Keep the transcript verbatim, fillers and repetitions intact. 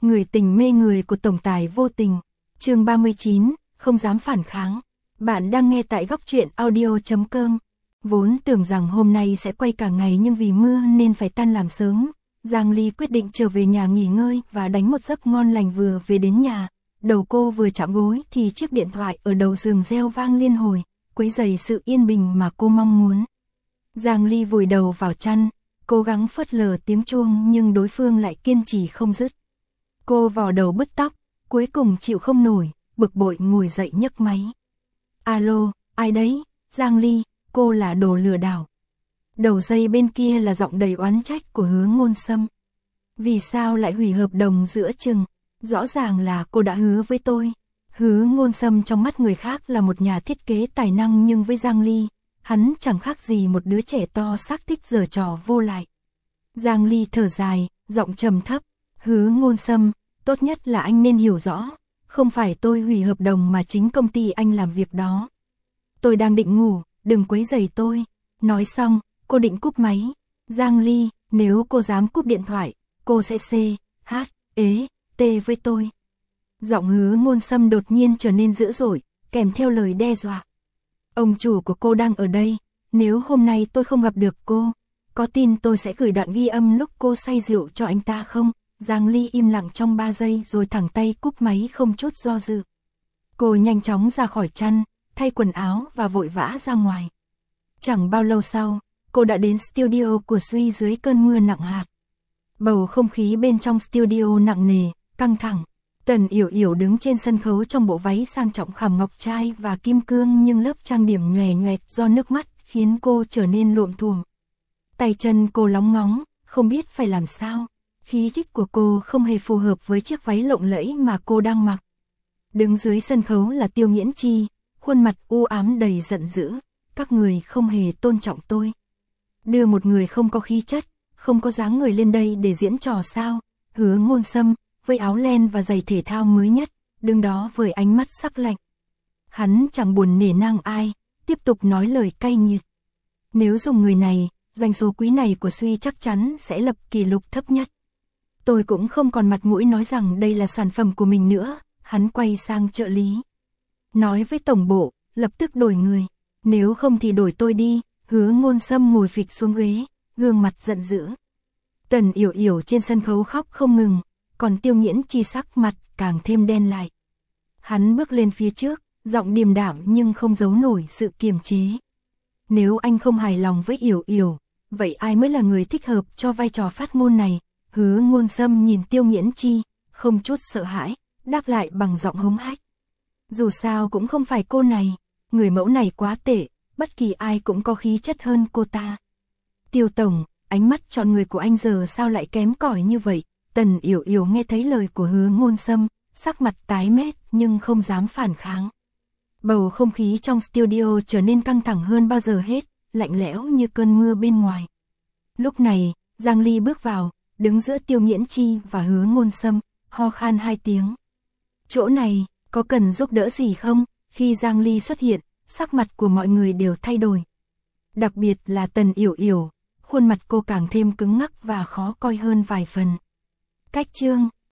Người tình mê người của tổng tài vô tình. Chương ba mươi chín, không dám phản kháng. Bạn đang nghe tại góc truyện audio chấm com. Vốn tưởng rằng hôm nay sẽ quay cả ngày nhưng vì mưa nên phải tan làm sớm. Giang Ly quyết định trở về nhà nghỉ ngơi và đánh một giấc ngon lành. Vừa về đến nhà, đầu cô vừa chạm gối thì chiếc điện thoại ở đầu giường reo vang liên hồi, quấy rầy sự yên bình mà cô mong muốn. Giang Ly vùi đầu vào chăn, cố gắng phớt lờ tiếng chuông nhưng đối phương lại kiên trì không dứt. Cô vò đầu bứt tóc, cuối cùng chịu không nổi, bực bội ngồi dậy nhấc máy. Alo, ai đấy? Giang Ly, cô là đồ lừa đảo. Đầu dây bên kia là giọng đầy oán trách của Hứa Ngôn Sâm. Vì sao lại hủy hợp đồng giữa chừng? Rõ ràng là cô đã hứa với tôi. Hứa Ngôn Sâm trong mắt người khác là một nhà thiết kế tài năng nhưng với Giang Ly, hắn chẳng khác gì một đứa trẻ to xác thích giở trò vô lại. Giang Ly thở dài, giọng trầm thấp. Hứa Ngôn Sâm, tốt nhất là anh nên hiểu rõ, không phải tôi hủy hợp đồng mà chính công ty anh làm việc đó. Tôi đang định ngủ, đừng quấy rầy tôi. Nói xong, cô định cúp máy. Giang Ly, nếu cô dám cúp điện thoại, cô sẽ C, H, ế, T với tôi. Giọng Hứa Ngôn Sâm đột nhiên trở nên dữ dội, kèm theo lời đe dọa. Ông chủ của cô đang ở đây, nếu hôm nay tôi không gặp được cô, có tin tôi sẽ gửi đoạn ghi âm lúc cô say rượu cho anh ta không? Giang Ly im lặng trong ba giây rồi thẳng tay cúp máy không chút do dự. Cô nhanh chóng ra khỏi chăn, thay quần áo và vội vã ra ngoài. Chẳng bao lâu sau, cô đã đến studio của Suy dưới cơn mưa nặng hạt. Bầu không khí bên trong studio nặng nề, căng thẳng. Tần Yểu Yểu đứng trên sân khấu trong bộ váy sang trọng khảm ngọc trai và kim cương nhưng lớp trang điểm nhòe nhoẹt do nước mắt khiến cô trở nên luộm thuộm. Tay chân cô lóng ngóng, không biết phải làm sao. Khí chất của cô không hề phù hợp với chiếc váy lộng lẫy mà cô đang mặc. Đứng dưới sân khấu là Tiêu Nghiễn Chi, khuôn mặt u ám đầy giận dữ. Các người không hề tôn trọng tôi. Đưa một người không có khí chất, không có dáng người lên đây để diễn trò sao? Hứa Ngôn Sâm, với áo len và giày thể thao mới nhất, đứng đó với ánh mắt sắc lạnh. Hắn chẳng buồn nể nang ai, tiếp tục nói lời cay nghiệt. Nếu dùng người này, doanh số quý này của Suy chắc chắn sẽ lập kỷ lục thấp nhất. Tôi cũng không còn mặt mũi nói rằng đây là sản phẩm của mình nữa. Hắn quay sang trợ lý. Nói với tổng bộ, lập tức đổi người. Nếu không thì đổi tôi đi. Hứa Ngôn Sâm ngồi phịch xuống ghế, gương mặt giận dữ. Tần Yểu Yểu trên sân khấu khóc không ngừng, còn Tiêu Nghiễn Chi sắc mặt càng thêm đen lại. Hắn bước lên phía trước, giọng điềm đạm nhưng không giấu nổi sự kiềm chế. Nếu anh không hài lòng với Yểu Yểu, vậy ai mới là người thích hợp cho vai trò phát ngôn này? Hứa Ngôn Sâm nhìn Tiêu Nghiễn Chi, không chút sợ hãi, đáp lại bằng giọng hống hách. Dù sao cũng không phải cô này, người mẫu này quá tệ, bất kỳ ai cũng có khí chất hơn cô ta. Tiêu tổng, ánh mắt chọn người của anh giờ sao lại kém cỏi như vậy? Tần Yểu Yểu nghe thấy lời của Hứa Ngôn Sâm, sắc mặt tái mét nhưng không dám phản kháng. Bầu không khí trong studio trở nên căng thẳng hơn bao giờ hết, lạnh lẽo như cơn mưa bên ngoài. Lúc này, Giang Ly bước vào, đứng giữa Tiêu Nghiễn Chi và Hứa Ngôn Sâm, ho khan hai tiếng. Chỗ này, có cần giúp đỡ gì không? Khi Giang Ly xuất hiện, sắc mặt của mọi người đều thay đổi. Đặc biệt là Tần Yểu Yểu, khuôn mặt cô càng thêm cứng ngắc và khó coi hơn vài phần. Cách chương